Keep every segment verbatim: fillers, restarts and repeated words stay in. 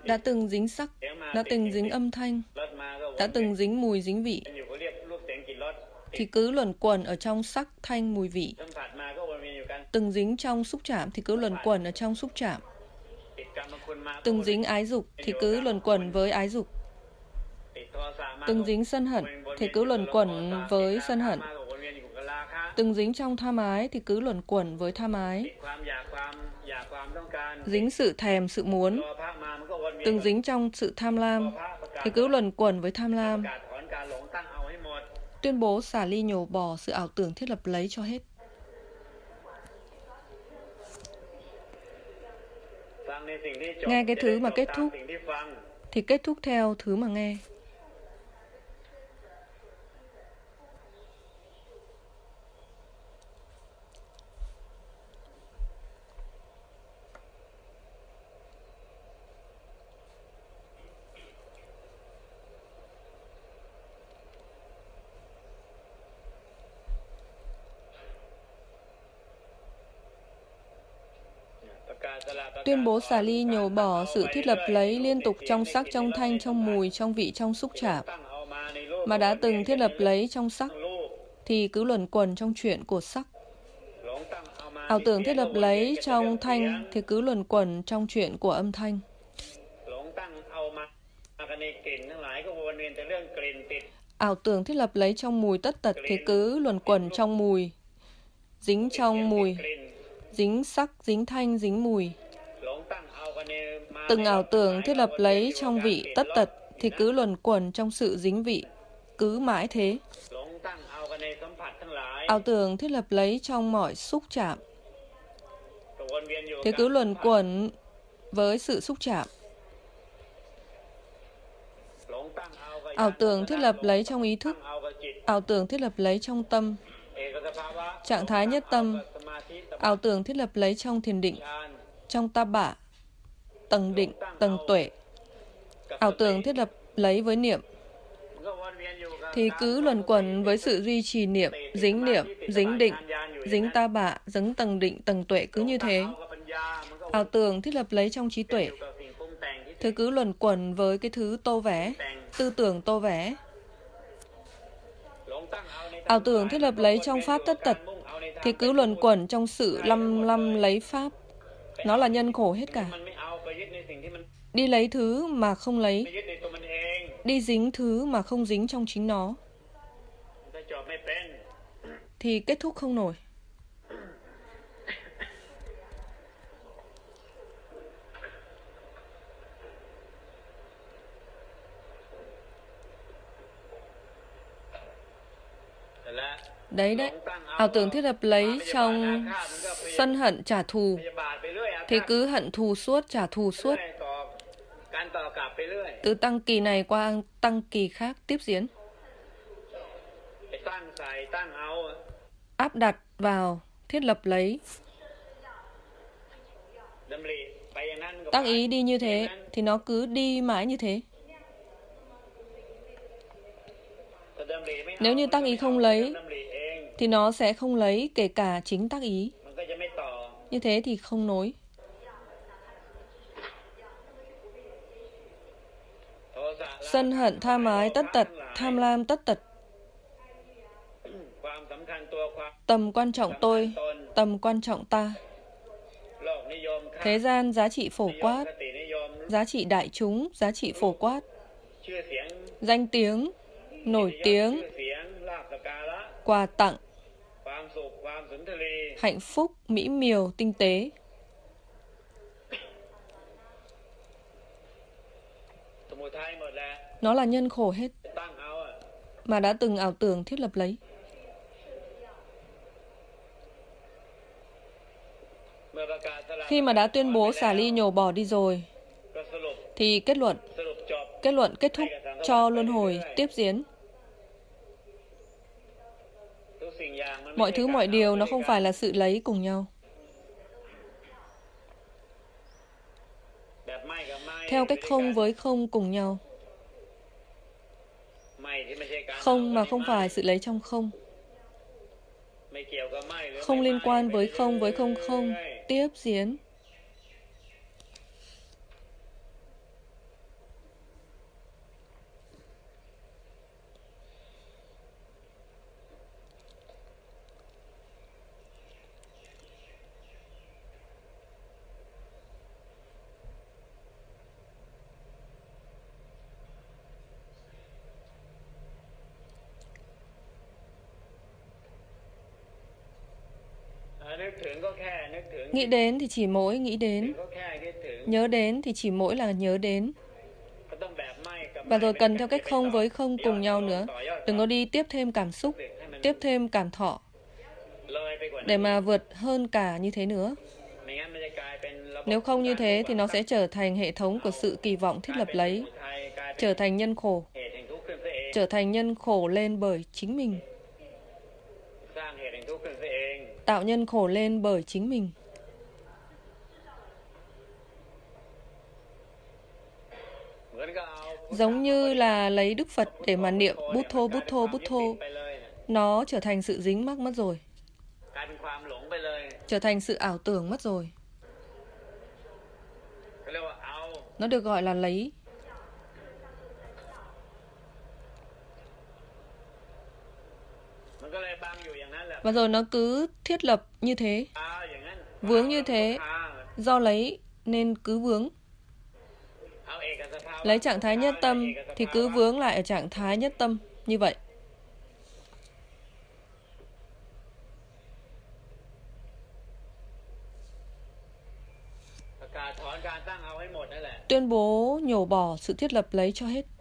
đã từng dính sắc, đã từng dính âm thanh, đã từng dính mùi dính vị, thì cứ luẩn quẩn ở trong sắc, thanh, mùi, vị. Từng dính trong xúc chạm thì cứ luẩn quẩn ở trong xúc chạm. Từng dính ái dục thì cứ luẩn quẩn với ái dục. Từng dính sân hận thì cứ luẩn quẩn với sân hận. Từng dính trong tham ái thì cứ luẩn quẩn với tham ái. Dính sự thèm, sự muốn. Từng dính trong sự tham lam thì cứ luẩn quẩn với tham lam. Tuyên bố xả ly nhổ bỏ sự ảo tưởng thiết lập lấy cho hết. Nghe cái thứ mà kết thúc thì kết thúc theo thứ mà nghe. Tuyên bố xả ly nhổ bỏ sự thiết lập lấy liên tục trong sắc, trong thanh, trong mùi, trong vị, trong xúc chạm, mà đã từng thiết lập lấy trong sắc, thì cứ luẩn quẩn trong chuyện của sắc. Ảo tưởng thiết lập lấy trong thanh thì cứ luẩn quẩn trong chuyện của âm thanh. Ảo tưởng thiết lập lấy trong mùi tất tật thì cứ luẩn quẩn trong mùi, dính trong mùi, dính sắc, dính thanh, dính mùi. Từng ảo tưởng thiết lập lấy trong vị tất tật thì cứ luẩn quẩn trong sự dính vị, cứ mãi thế. Ảo tưởng thiết lập lấy trong mọi xúc chạm thì cứ luẩn quẩn với sự xúc chạm. Ảo tưởng thiết lập lấy trong ý thức, ảo tưởng thiết lập lấy trong tâm, trạng thái nhất tâm, ảo tưởng thiết lập lấy trong thiền định, trong ta bả, tầng định, tầng tuệ, ảo tưởng thiết lập lấy với niệm, thì cứ luẩn quẩn với sự duy trì niệm, dính niệm, dính định, dính ta bả, dính tầng định, tầng tuệ, cứ như thế. Ảo tưởng thiết lập lấy trong trí tuệ, thì cứ luẩn quẩn với cái thứ tô vẽ, tư tưởng tô vẽ. Ảo tưởng thiết lập lấy trong pháp tất tật, thì cứ luẩn quẩn trong sự lăm lăm lấy pháp. Nó là nhân khổ hết cả. Đi lấy thứ mà không lấy, đi dính thứ mà không dính trong chính nó, thì kết thúc không nổi. Đấy đấy, ảo tưởng thiết lập lấy trong sân hận trả thù, thì cứ hận thù suốt, trả thù suốt. Từ tăng kỳ này qua tăng kỳ khác tiếp diễn. Áp đặt vào, thiết lập lấy. Tăng ý đi như thế, thì nó cứ đi mãi như thế. Nếu như tác ý không lấy, thì nó sẽ không lấy kể cả chính tác ý. Như thế thì không nối. Sân hận, tham ái, tất tật, tham lam, tất tật. Tầm quan trọng tôi, tầm quan trọng ta. Thế gian giá trị phổ quát, giá trị đại chúng, giá trị phổ quát. Danh tiếng, nổi tiếng, quà tặng, hạnh phúc, mỹ miều, tinh tế. Nó là nhân khổ hết, mà đã từng ảo tưởng thiết lập lấy. Khi mà đã tuyên bố xả ly nhổ bỏ đi rồi, thì kết luận, kết luận kết thúc cho luân hồi tiếp diễn. Mọi thứ mọi điều nó không phải là sự lấy cùng nhau. Theo cách không với không cùng nhau. Không mà không phải sự lấy trong không. Không liên quan với không với không không, tiếp diễn. Nghĩ đến thì chỉ mỗi nghĩ đến. Nhớ đến thì chỉ mỗi là nhớ đến. Và rồi cần theo cách không với không cùng nhau nữa. Đừng có đi tiếp thêm cảm xúc, tiếp thêm cảm thọ, để mà vượt hơn cả như thế nữa. Nếu không như thế thì nó sẽ trở thành hệ thống của sự kỳ vọng thiết lập lấy, trở thành nhân khổ, trở thành nhân khổ lên bởi chính mình, tạo nhân khổ lên bởi chính mình. Giống như là lấy Đức Phật để mà niệm Bút Thô, Bút Thô, Bút Thô. Nó trở thành sự dính mắc mất rồi, trở thành sự ảo tưởng mất rồi. Nó được gọi là lấy. Và rồi nó cứ thiết lập như thế, vướng như thế, do lấy nên cứ vướng. Lấy trạng thái nhất tâm thì cứ vướng lại ở trạng thái nhất tâm như vậy. Tuyên bố nhổ bỏ sự thiết lập lấy cho hết.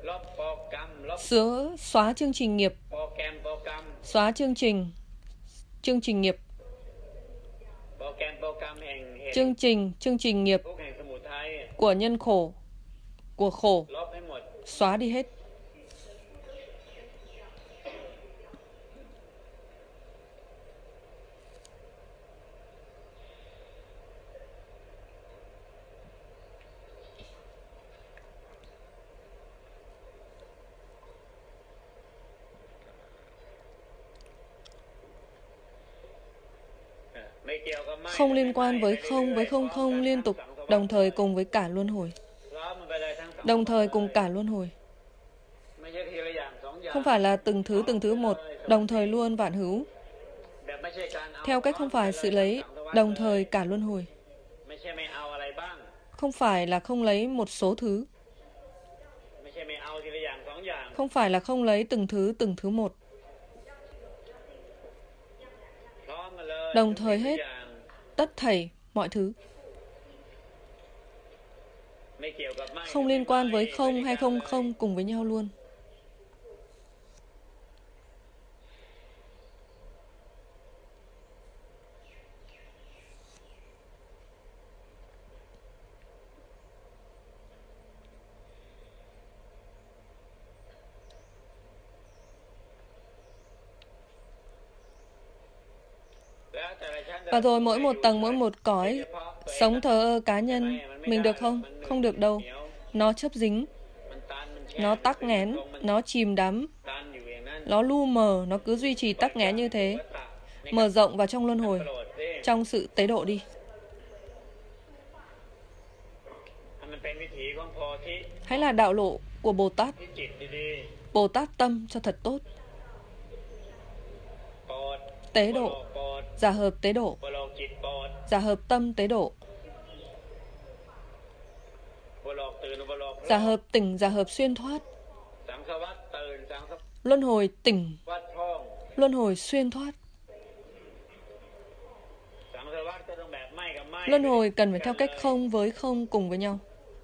Xóa, xóa chương trình nghiệp, xóa chương trình, chương trình nghiệp, chương trình, chương trình nghiệp của nhân khổ, của khổ, xóa đi hết. Không liên quan với không, với không không liên tục, đồng thời cùng với cả luân hồi. Đồng thời cùng cả luân hồi. Không phải là từng thứ từng thứ một, đồng thời luôn vạn hữu. Theo cách không phải sự lấy, đồng thời cả luân hồi. Không phải là không lấy một số thứ. Không phải là không lấy từng thứ từng thứ một. Đồng thời hết, tất thảy mọi thứ. Không liên quan với không hay không không cùng với nhau luôn. Và rồi mỗi một tầng, mỗi một cõi, sống thờ ơ cá nhân, mình được không? Không được đâu. Nó chấp dính, nó tắc nghẽn, nó chìm đắm, nó lu mờ, nó cứ duy trì tắc nghẽn như thế. Mở rộng vào trong luân hồi, trong sự tế độ đi. Hãy là đạo lộ của Bồ Tát. Bồ Tát tâm cho thật tốt. Tế độ, giả hợp tế độ, giả hợp tâm tế độ, giả hợp tỉnh, giả hợp xuyên thoát, luân hồi tỉnh, luân hồi xuyên thoát. Luân hồi cần phải theo cách không với không cùng với nhau.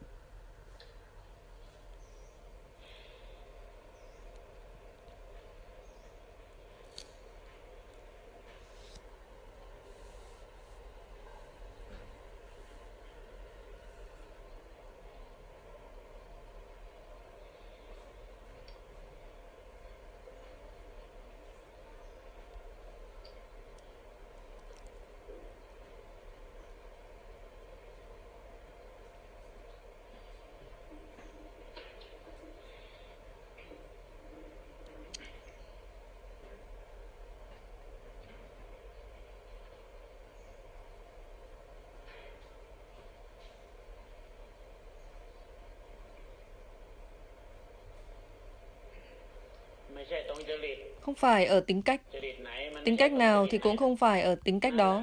Không phải ở tính cách. Tính cách nào thì cũng không phải ở tính cách đó.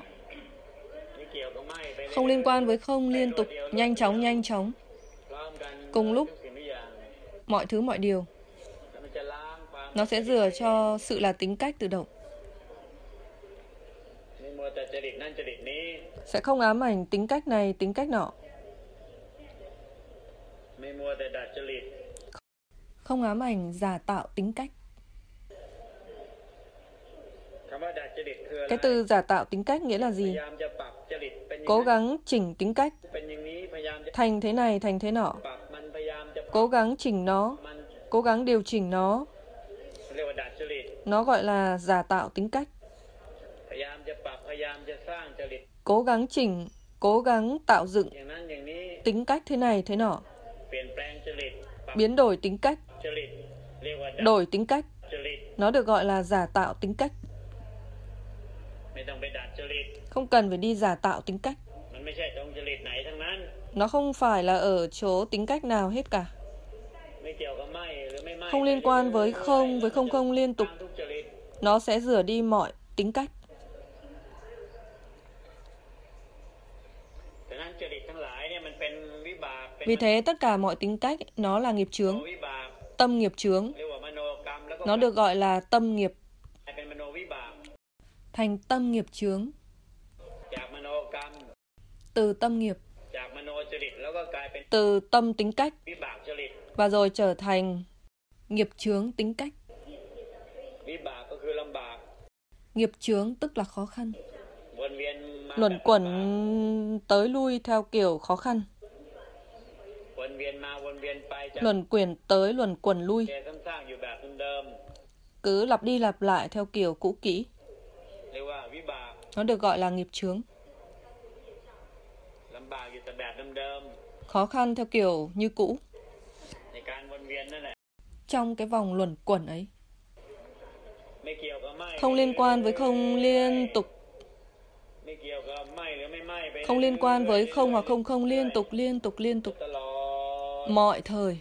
Không liên quan với không liên tục, nhanh chóng, nhanh chóng. Cùng lúc, mọi thứ, mọi điều. Nó sẽ rửa cho sự là tính cách tự động. sẽ không ám ảnh tính cách này, tính cách nọ. Không ám ảnh giả tạo tính cách. Cái từ giả tạo tính cách nghĩa là gì? Cố gắng chỉnh tính cách thành thế này, thành thế nọ. Cố gắng chỉnh nó, cố gắng điều chỉnh nó. Nó gọi là giả tạo tính cách. Cố gắng chỉnh, cố gắng tạo dựng tính cách thế này, thế nọ. Biến đổi tính cách, đổi tính cách. Nó được gọi là giả tạo tính cách. Không cần phải đi giả tạo tính cách. Nó không phải là ở chỗ tính cách nào hết cả. Không liên quan với không, với không không liên tục. Nó sẽ rửa đi mọi tính cách. Vì thế tất cả mọi tính cách nó là nghiệp chướng, tâm nghiệp chướng. Nó được gọi là tâm nghiệp, thành tâm nghiệp chướng. Từ tâm nghiệp, từ tâm tính cách, và rồi trở thành nghiệp chướng tính cách. Nghiệp chướng tức là khó khăn, luẩn quẩn tới lui theo kiểu khó khăn. Luẩn quyển tới, luẩn quẩn lui, cứ lặp đi lặp lại theo kiểu cũ kỹ. Nó được gọi là nghiệp chướng. Khó khăn theo kiểu như cũ, trong cái vòng luẩn quẩn ấy. Không liên quan với không liên tục, không liên quan với không hoặc không không liên tục, liên tục, liên tục, mọi thời.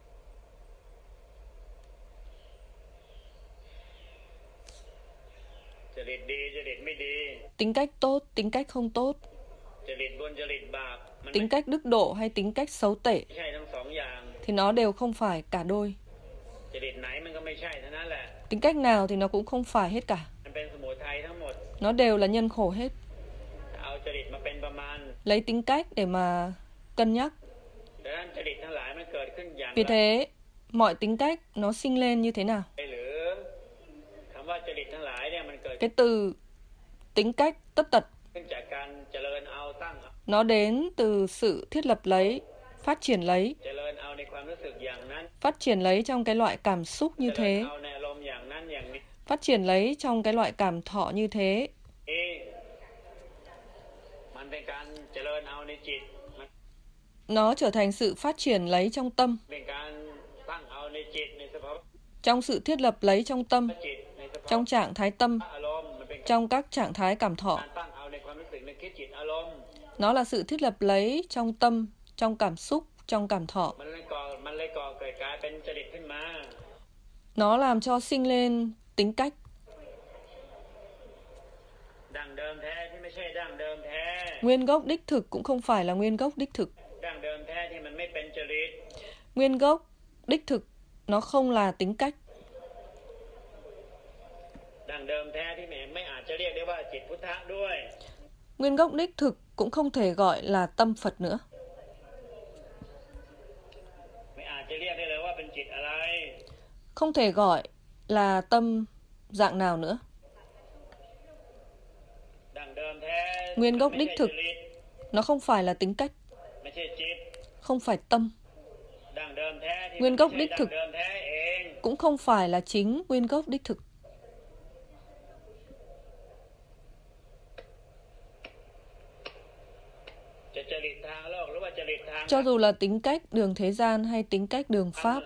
Tính cách tốt, tính cách không tốt, tính cách đức độ hay tính cách xấu tệ, thì nó đều không phải cả đôi. Tính cách nào thì nó cũng không phải hết cả. Nó đều là nhân khổ hết. Lấy tính cách để mà cân nhắc. Vì thế, mọi tính cách nó sinh lên như thế nào? Cái từ tính cách tất tật, nó đến từ sự thiết lập lấy, phát triển lấy, phát triển lấy trong cái loại cảm xúc như thế, phát triển lấy trong cái loại cảm thọ như thế. Nó trở thành sự phát triển lấy trong tâm, trong sự thiết lập lấy trong tâm, trong trạng thái tâm, trong các trạng thái cảm thọ. Nó là sự thiết lập lấy trong tâm, trong cảm xúc, trong cảm thọ. Nó làm cho sinh lên tính cách. Nguyên gốc đích thực cũng không phải là nguyên gốc đích thực. Nguyên gốc đích thực nó không là tính cách. Nguyên gốc đích thực cũng không thể gọi là tâm Phật nữa. Không thể gọi là tâm dạng nào nữa. Nguyên gốc đích thực nó không phải là tính cách, không phải tâm. Nguyên gốc đích thực cũng không phải là chính nguyên gốc đích thực. Cho dù là tính cách đường thế gian hay tính cách đường Pháp,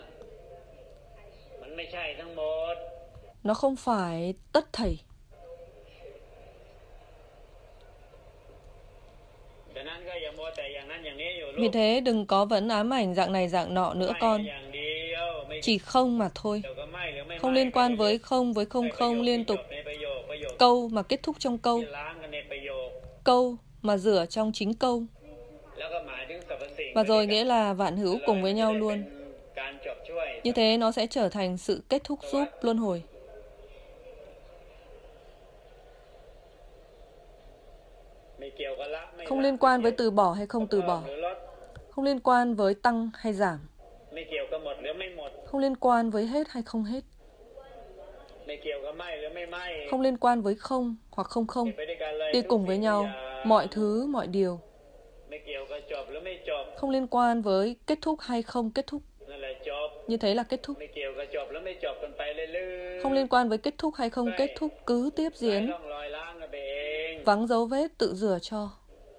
nó không phải tất thảy. Vì thế đừng có vẫn ám ảnh dạng này dạng nọ nữa con. Chỉ không mà thôi. Không liên quan với không, với không không liên tục. Câu mà kết thúc trong câu. Câu mà rửa trong chính câu. Và rồi nghĩa là vạn hữu cùng với nhau luôn. Như thế nó sẽ trở thành sự kết thúc giúp luân hồi. Không liên quan với từ bỏ hay không từ bỏ. Không liên quan với tăng hay giảm. Không liên quan với hết hay không hết. Không liên quan với không hoặc không không. Đi cùng với nhau, mọi thứ, mọi điều. Không liên quan với kết thúc hay không kết thúc. Như thế là kết thúc. Không liên quan với kết thúc hay không kết thúc, cứ tiếp diễn. Vắng dấu vết tự rửa cho.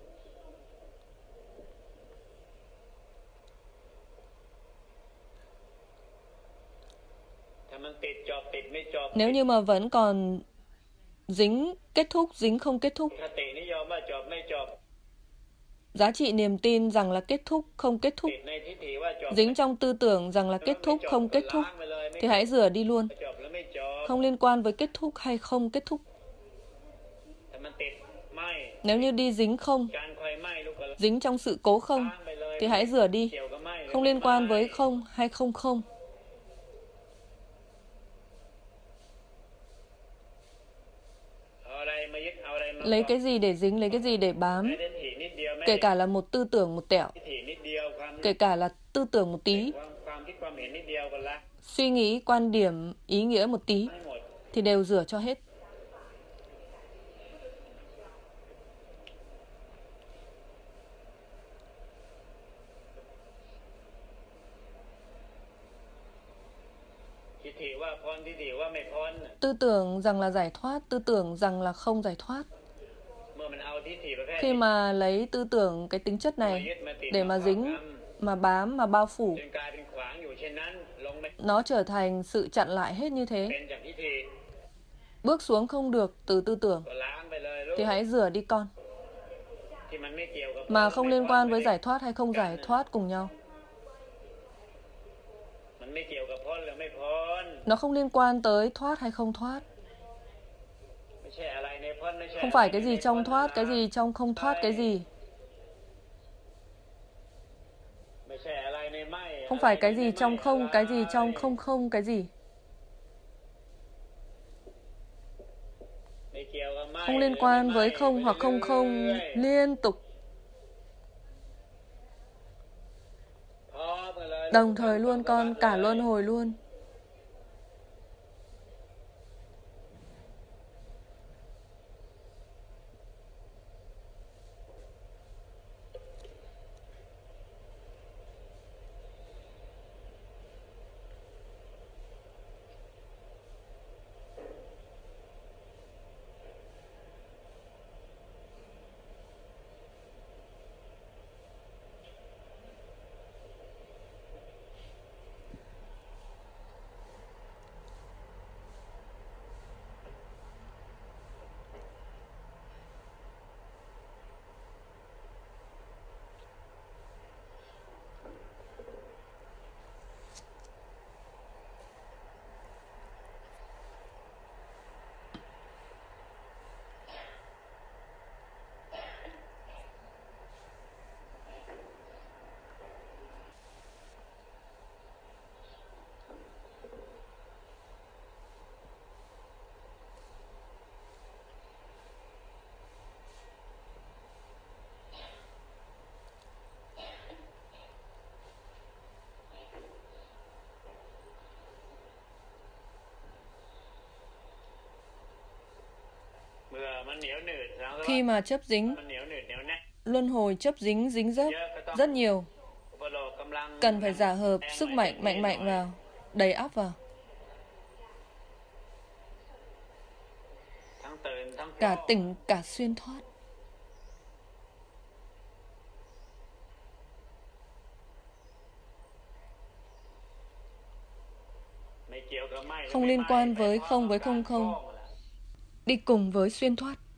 Nếu như mà vẫn còn dính kết thúc, dính không kết thúc, giá trị niềm tin rằng là kết thúc, không kết thúc, dính trong tư tưởng rằng là kết thúc, không kết thúc, thì hãy rửa đi luôn. Không liên quan với kết thúc hay không kết thúc. Nếu như đi dính không, dính trong sự cố không, thì hãy rửa đi. Không liên quan với không hay không không. Lấy cái gì để dính, lấy cái gì để bám. Kể cả là một tư tưởng một tẹo. Kể cả là tư tưởng một tí. Suy nghĩ, quan điểm, ý nghĩa một tí. Thì đều rửa cho hết. Tư tưởng rằng là giải thoát, tư tưởng rằng là không giải thoát. Khi mà lấy tư tưởng cái tính chất này để mà dính, mà bám, mà bao phủ, nó trở thành sự chặn lại hết như thế. Bước xuống không được từ tư tưởng thì hãy rửa đi con. Mà không liên quan với giải thoát hay không giải thoát cùng nhau. Nó không liên quan tới thoát hay không thoát. Không phải cái gì trong thoát, cái gì trong không thoát cái gì. Không phải cái gì trong không, cái gì trong không không cái gì. Không liên quan với không hoặc không không liên tục. Đồng thời luôn con, cả luân hồi luôn. Khi mà chấp dính, luân hồi chấp dính dính dấp rất nhiều, cần phải giả hợp sức mạnh mạnh mạnh vào, đầy ắp vào. Cả tỉnh, cả xuyên thoát. Không liên quan với không với không không. Đi cùng với xuyên thoát.